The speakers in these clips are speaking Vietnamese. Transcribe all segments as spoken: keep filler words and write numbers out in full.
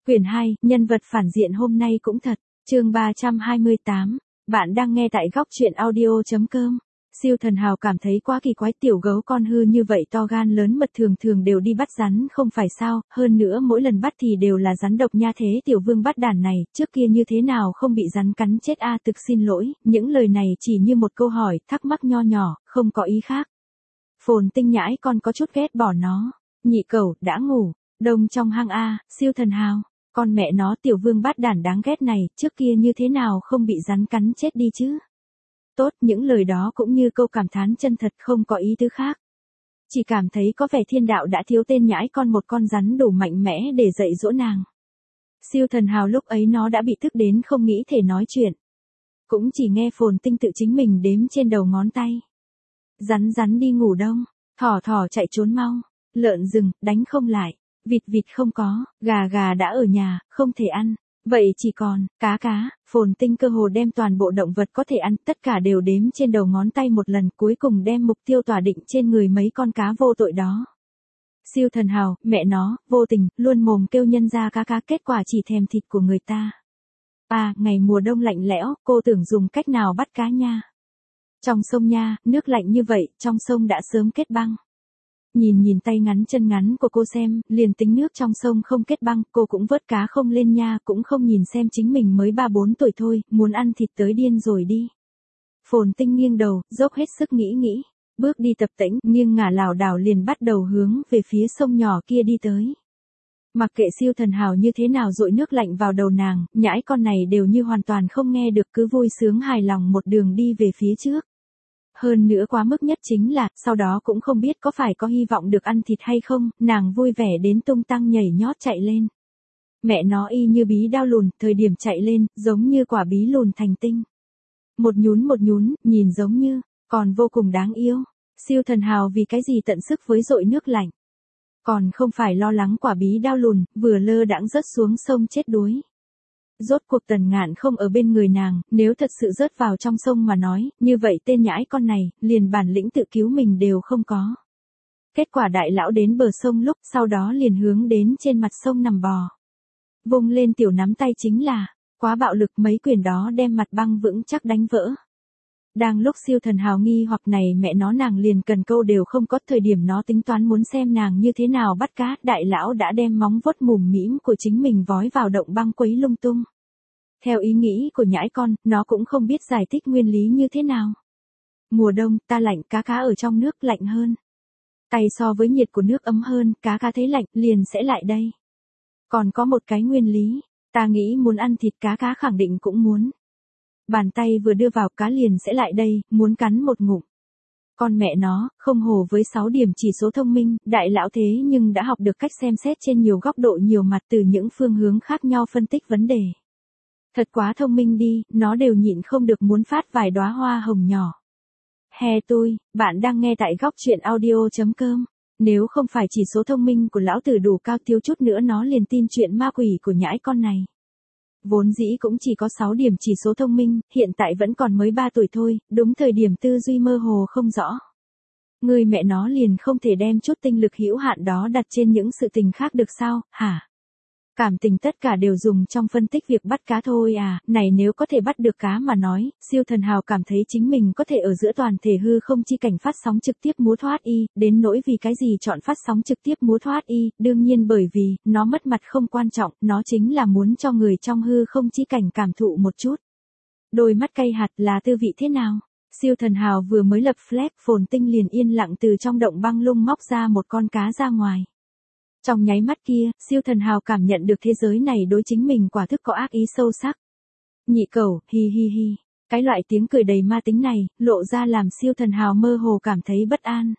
Quyển hai, nhân vật phản diện hôm nay cũng thật. Chương ba trăm hai mươi tám. Bạn đang nghe tại góc truyện audio chấm com. Siêu Thần Hào cảm thấy quá kỳ quái, tiểu gấu con hư như vậy to gan lớn mật thường thường đều đi bắt rắn không phải sao, hơn nữa mỗi lần bắt thì đều là rắn độc nha, thế tiểu vương bắt đàn này, trước kia như thế nào không bị rắn cắn chết a à, thực xin lỗi, những lời này chỉ như một câu hỏi, thắc mắc nho nhỏ, không có ý khác. Phồn Tinh nhãi con có chút ghét bỏ nó. Nhị cẩu, đã ngủ, đông trong hang a, Siêu Thần Hào. Con mẹ nó tiểu vương bát đản đáng ghét này, trước kia như thế nào không bị rắn cắn chết đi chứ. Tốt, những lời đó cũng như câu cảm thán chân thật không có ý tứ khác. Chỉ cảm thấy có vẻ thiên đạo đã thiếu tên nhãi con một con rắn đủ mạnh mẽ để dạy dỗ nàng. Siêu Thần Hào lúc ấy nó đã bị tức đến không nghĩ thể nói chuyện. Cũng chỉ nghe Phồn Tinh tự chính mình đếm trên đầu ngón tay. Rắn rắn đi ngủ đông, thỏ thỏ chạy trốn mau, lợn rừng, đánh không lại. Vịt vịt không có, gà gà đã ở nhà, không thể ăn. Vậy chỉ còn, cá cá, Phồn Tinh cơ hồ đem toàn bộ động vật có thể ăn, tất cả đều đếm trên đầu ngón tay một lần, cuối cùng đem mục tiêu tỏa định trên người mấy con cá vô tội đó. Siêu Thần Hào, mẹ nó, vô tình, luôn mồm kêu nhân ra cá cá, kết quả chỉ thèm thịt của người ta. À, ngày mùa đông lạnh lẽo, cô tưởng dùng cách nào bắt cá nha. Trong sông nha, nước lạnh như vậy, trong sông đã sớm kết băng. Nhìn nhìn tay ngắn chân ngắn của cô xem, liền tính nước trong sông không kết băng, cô cũng vớt cá không lên nha, cũng không nhìn xem chính mình mới ba bốn tuổi thôi, muốn ăn thịt tới điên rồi đi. Phồn Tinh nghiêng đầu, dốc hết sức nghĩ nghĩ, bước đi tập tễnh, nghiêng ngả lảo đảo liền bắt đầu hướng về phía sông nhỏ kia đi tới. Mặc kệ Siêu Thần Hào như thế nào dội nước lạnh vào đầu nàng, nhãi con này đều như hoàn toàn không nghe được, cứ vui sướng hài lòng một đường đi về phía trước. Hơn nữa quá mức nhất chính là, sau đó cũng không biết có phải có hy vọng được ăn thịt hay không, nàng vui vẻ đến tung tăng nhảy nhót chạy lên. Mẹ nó y như bí đao lùn, thời điểm chạy lên, giống như quả bí lùn thành tinh. Một nhún một nhún, nhìn giống như, còn vô cùng đáng yêu. Siêu Thần Hào vì cái gì tận sức với dội nước lạnh. Còn không phải lo lắng quả bí đao lùn, vừa lơ đãng rớt xuống sông chết đuối. Rốt cuộc Tần Ngạn không ở bên người nàng, nếu thật sự rớt vào trong sông mà nói, như vậy tên nhãi con này, liền bản lĩnh tự cứu mình đều không có. Kết quả đại lão đến bờ sông lúc, sau đó liền hướng đến trên mặt sông nằm bò. Vung lên tiểu nắm tay chính là, quá bạo lực, mấy quyền đó đem mặt băng vững chắc đánh vỡ. Đang lúc Siêu Thần Hào nghi hoặc này mẹ nó nàng liền cần câu đều không có, thời điểm nó tính toán muốn xem nàng như thế nào bắt cá, đại lão đã đem móng vuốt mùm mĩm của chính mình vói vào động băng quấy lung tung. Theo ý nghĩ của nhãi con, nó cũng không biết giải thích nguyên lý như thế nào. Mùa đông, ta lạnh, cá cá ở trong nước lạnh hơn. Tay so với nhiệt của nước ấm hơn, cá cá thấy lạnh, liền sẽ lại đây. Còn có một cái nguyên lý, ta nghĩ muốn ăn thịt cá cá khẳng định cũng muốn. Bàn tay vừa đưa vào cá liền sẽ lại đây, muốn cắn một ngụm. Con mẹ nó, không hổ với sáu điểm chỉ số thông minh, đại lão thế nhưng đã học được cách xem xét trên nhiều góc độ nhiều mặt từ những phương hướng khác nhau phân tích vấn đề. Thật quá thông minh đi, nó đều nhịn không được muốn phát vài đóa hoa hồng nhỏ. Hè tôi, bạn đang nghe tại góc truyện audio chấm com. Nếu không phải chỉ số thông minh của lão tử đủ cao, thiếu chút nữa nó liền tin chuyện ma quỷ của nhãi con này. Vốn dĩ cũng chỉ có sáu điểm chỉ số thông minh, hiện tại vẫn còn mới ba tuổi thôi, đúng thời điểm tư duy mơ hồ không rõ. Người mẹ nó liền không thể đem chút tinh lực hữu hạn đó đặt trên những sự tình khác được sao, hả? Cảm tình tất cả đều dùng trong phân tích việc bắt cá thôi à, này nếu có thể bắt được cá mà nói, Siêu Thần Hào cảm thấy chính mình có thể ở giữa toàn thể hư không chi cảnh phát sóng trực tiếp múa thoát y, đến nỗi vì cái gì chọn phát sóng trực tiếp múa thoát y, đương nhiên bởi vì, nó mất mặt không quan trọng, nó chính là muốn cho người trong hư không chi cảnh cảm thụ một chút. Đôi mắt cay hạt là tư vị thế nào? Siêu Thần Hào vừa mới lập flag, Phồn Tinh liền yên lặng từ trong động băng lung móc ra một con cá ra ngoài. Trong nháy mắt kia, Siêu Thần Hào cảm nhận được thế giới này đối chính mình quả thực có ác ý sâu sắc. Nhị cẩu, hi hi hi. Cái loại tiếng cười đầy ma tính này, lộ ra làm Siêu Thần Hào mơ hồ cảm thấy bất an.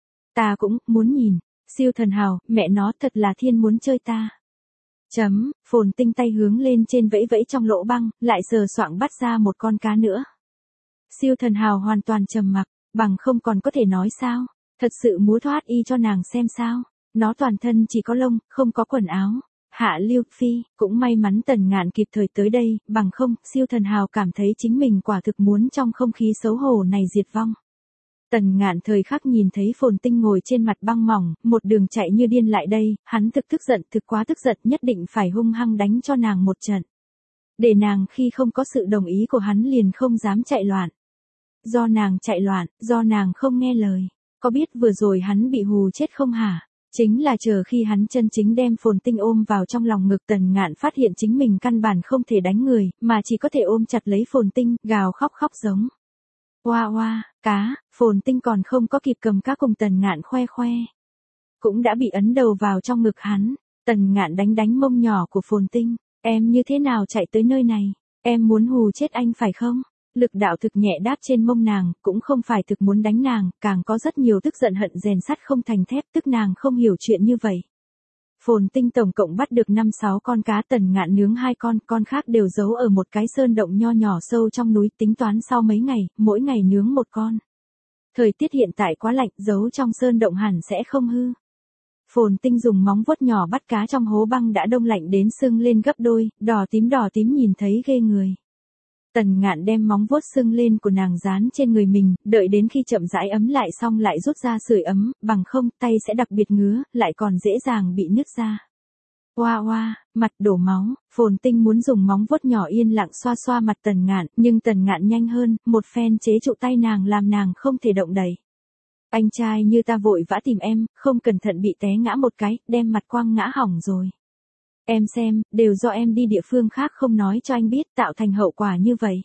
Ta cũng, muốn nhìn. Siêu Thần Hào, mẹ nó thật là thiên muốn chơi ta. Chấm, Phồn Tinh tay hướng lên trên vẫy vẫy trong lỗ băng, lại sờ soạng bắt ra một con cá nữa. Siêu Thần Hào hoàn toàn trầm mặc, bằng không còn có thể nói sao. Thật sự múa thoát y cho nàng xem sao. Nó toàn thân chỉ có lông, không có quần áo. Hạ Lưu Phi, cũng may mắn Tần Ngạn kịp thời tới đây, bằng không, Siêu Thần Hào cảm thấy chính mình quả thực muốn trong không khí xấu hổ này diệt vong. Tần Ngạn thời khắc nhìn thấy Phồn Tinh ngồi trên mặt băng mỏng, một đường chạy như điên lại đây, hắn thực tức giận, thực quá tức giận, nhất định phải hung hăng đánh cho nàng một trận. Để nàng khi không có sự đồng ý của hắn liền không dám chạy loạn. Do nàng chạy loạn, do nàng không nghe lời. Có biết vừa rồi hắn bị hù chết không hả? Chính là chờ khi hắn chân chính đem Phồn Tinh ôm vào trong lòng ngực, Tần Ngạn phát hiện chính mình căn bản không thể đánh người, mà chỉ có thể ôm chặt lấy Phồn Tinh, gào khóc khóc giống. Oa oa, cá, Phồn Tinh còn không có kịp cầm cá cùng Tần Ngạn khoe khoe. Cũng đã bị ấn đầu vào trong ngực hắn. Tần Ngạn đánh đánh mông nhỏ của Phồn Tinh. Em như thế nào chạy tới nơi này? Em muốn hù chết anh phải không? Lực đạo thực nhẹ đáp trên mông nàng, cũng không phải thực muốn đánh nàng, càng có rất nhiều tức giận hận rèn sắt không thành thép, tức nàng không hiểu chuyện như vậy. Phồn Tinh tổng cộng bắt được năm sáu con cá, Tần Ngạn nướng hai con, con khác đều giấu ở một cái sơn động nho nhỏ sâu trong núi, tính toán sau mấy ngày, mỗi ngày nướng một con. Thời tiết hiện tại quá lạnh, giấu trong sơn động hẳn sẽ không hư. Phồn Tinh dùng móng vuốt nhỏ bắt cá trong hố băng đã đông lạnh đến sưng lên gấp đôi, đỏ tím đỏ tím nhìn thấy ghê người. Tần Ngạn đem móng vuốt sưng lên của nàng dán trên người mình, đợi đến khi chậm rãi ấm lại xong lại rút ra sưởi ấm, bằng không tay sẽ đặc biệt ngứa, lại còn dễ dàng bị nứt ra. Oa oa, mặt đổ máu, Phồn Tinh muốn dùng móng vuốt nhỏ yên lặng xoa xoa mặt Tần Ngạn, nhưng Tần Ngạn nhanh hơn, một phen chế trụ tay nàng làm nàng không thể động đậy. Anh trai như ta vội vã tìm em, không cẩn thận bị té ngã một cái, đem mặt quăng ngã hỏng rồi. Em xem, đều do em đi địa phương khác không nói cho anh biết, tạo thành hậu quả như vậy.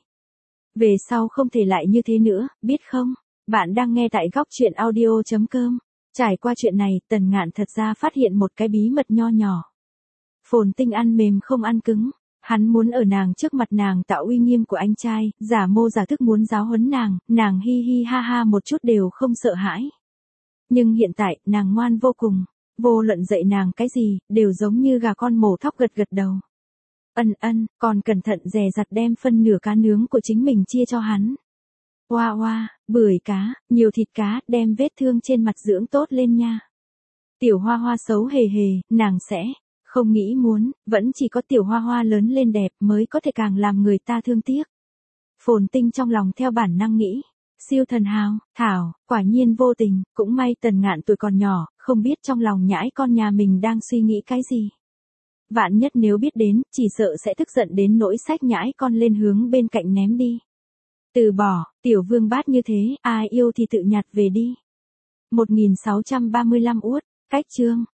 Về sau không thể lại như thế nữa, biết không? Bạn đang nghe tại góc truyện audio chấm com. Trải qua chuyện này, Tần Ngạn thật ra phát hiện một cái bí mật nho nhỏ. Phồn Tinh ăn mềm không ăn cứng. Hắn muốn ở nàng trước mặt nàng tạo uy nghiêm của anh trai, giả mô giả thức muốn giáo huấn nàng, nàng hi hi ha ha một chút đều không sợ hãi. Nhưng hiện tại, nàng ngoan vô cùng. Vô luận dạy nàng cái gì, đều giống như gà con mổ thóc gật gật đầu. Ân ân, còn cẩn thận dè dặt đem phân nửa cá nướng của chính mình chia cho hắn. Oa oa, bưởi cá, nhiều thịt cá, đem vết thương trên mặt dưỡng tốt lên nha. Tiểu Hoa Hoa xấu hề hề, nàng sẽ không nghĩ muốn, vẫn chỉ có Tiểu Hoa Hoa lớn lên đẹp mới có thể càng làm người ta thương tiếc. Phồn Tinh trong lòng theo bản năng nghĩ. Siêu thần hào, thảo, quả nhiên vô tình, cũng may Tần Ngạn tuổi còn nhỏ, không biết trong lòng nhãi con nhà mình đang suy nghĩ cái gì. Vạn nhất nếu biết đến, chỉ sợ sẽ tức giận đến nỗi xách nhãi con lên hướng bên cạnh ném đi. Từ bỏ, tiểu vương bát như thế, ai yêu thì tự nhặt về đi. một nghìn sáu trăm ba mươi lăm uất, cách chương.